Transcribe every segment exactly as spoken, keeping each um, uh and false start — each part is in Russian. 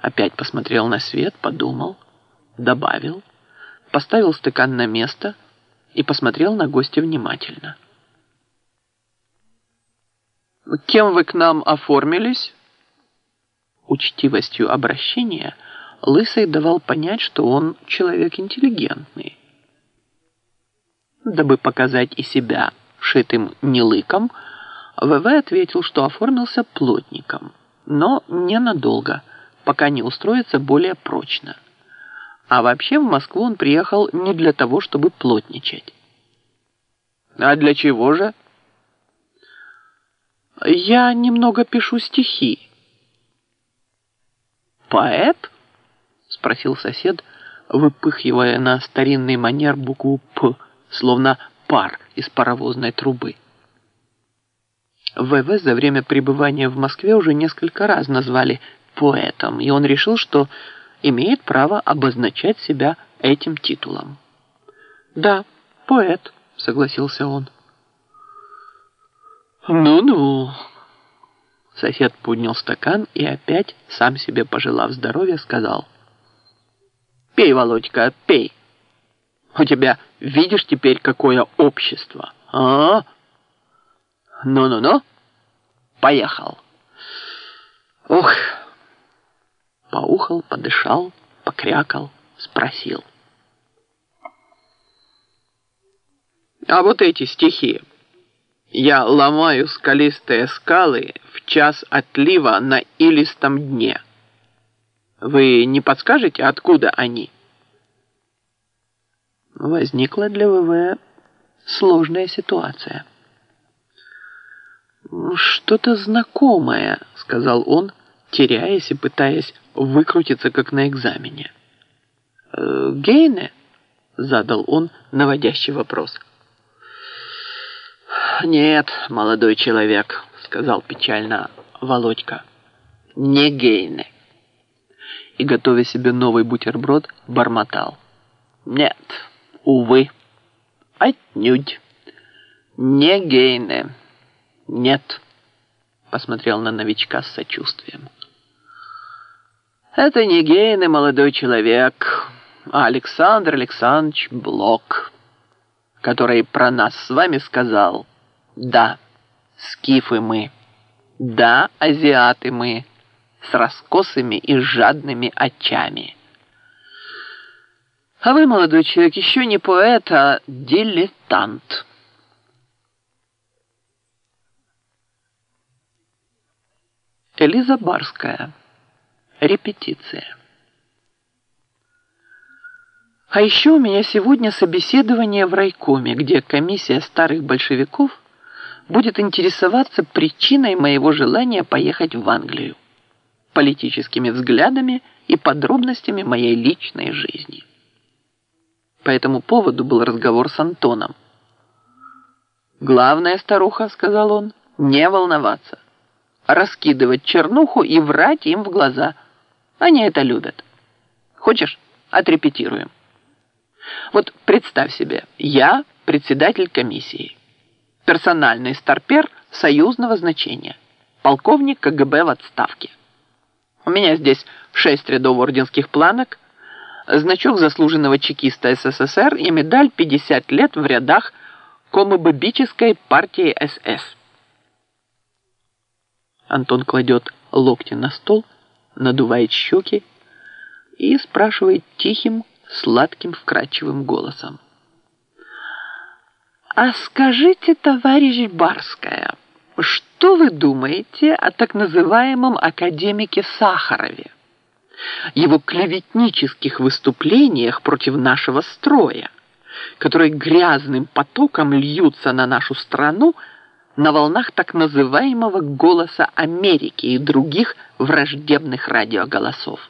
Опять посмотрел на свет, подумал, добавил, поставил стакан на место и посмотрел на гостя внимательно. «Кем вы к нам оформились?» Учтивостью обращения Лысый давал понять, что он человек интеллигентный. Дабы показать и себя шитым не лыком, ВВ ответил, что оформился плотником, но ненадолго, пока не устроится более прочно. А вообще в Москву он приехал не для того, чтобы плотничать. «А для чего же?» «Я немного пишу стихи». «Поэт?» — спросил сосед, выпыхивая на старинный манер букву «П», словно пар из паровозной трубы. ВВ за время пребывания в Москве уже несколько раз назвали поэтом, и он решил, что имеет право обозначать себя этим титулом. «Да, поэт», — согласился он. «Ну-ну». Сосед поднял стакан и опять, сам себе пожелав здоровья, сказал: «Пей, Володька, пей. У тебя, видишь, теперь какое общество, а? Ну-ну-ну, поехал». Ох, поухал, подышал, покрякал, спросил: «А вот эти стихи: я ломаю скалистые скалы в час отлива на илистом дне. Вы не подскажете, откуда они?» Возникла для ВВ сложная ситуация. «Что-то знакомое», — сказал он, теряясь и пытаясь выкрутиться, как на экзамене. «Э, «Гейне?» — задал он наводящий вопрос. «Нет, молодой человек», — сказал печально Володька, — «не Гейне». И, готовя себе новый бутерброд, бормотал: «Нет, увы, отнюдь, не Гейне, нет», — посмотрел на новичка с сочувствием. «Это не Гейне, молодой человек, а Александр Александрович Блок, который про нас с вами сказал: да, скифы мы, да, азиаты мы, с раскосыми и жадными очами. А вы, молодой человек, еще не поэт, а дилетант». Элиза Барская. Репетиция. А еще у меня сегодня собеседование в райкоме, где комиссия старых большевиков будет интересоваться причиной моего желания поехать в Англию, политическими взглядами и подробностями моей личной жизни. По этому поводу был разговор с Антоном. «Главное, старуха, — сказал он, — не волноваться, раскидывать чернуху и врать им в глаза. Они это любят. Хочешь, отрепетируем? Вот представь себе, я председатель комиссии, персональный старпер союзного значения, полковник КГБ в отставке. У меня здесь шесть рядов орденских планок, значок заслуженного чекиста СССР и медаль пятьдесят лет в рядах коммунистической партии СС». Антон кладет локти на стол, надувает щеки и спрашивает тихим, сладким, вкрадчивым голосом: «А скажите, товарищ Барская, что вы думаете о так называемом академике Сахарове, его клеветнических выступлениях против нашего строя, которые грязным потоком льются на нашу страну на волнах так называемого «Голоса Америки» и других враждебных радиоголосов?»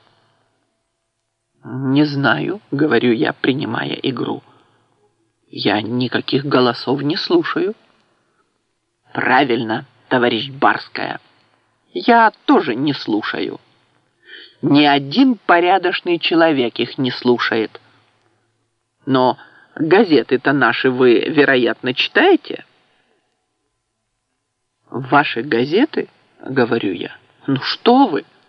«Не знаю», — говорю я, принимая игру. «Я никаких голосов не слушаю». «Правильно, товарищ Барская. Я тоже не слушаю. Ни один порядочный человек их не слушает. Но газеты-то наши вы, вероятно, читаете?» «Ваши газеты?» — говорю я. «Ну что вы!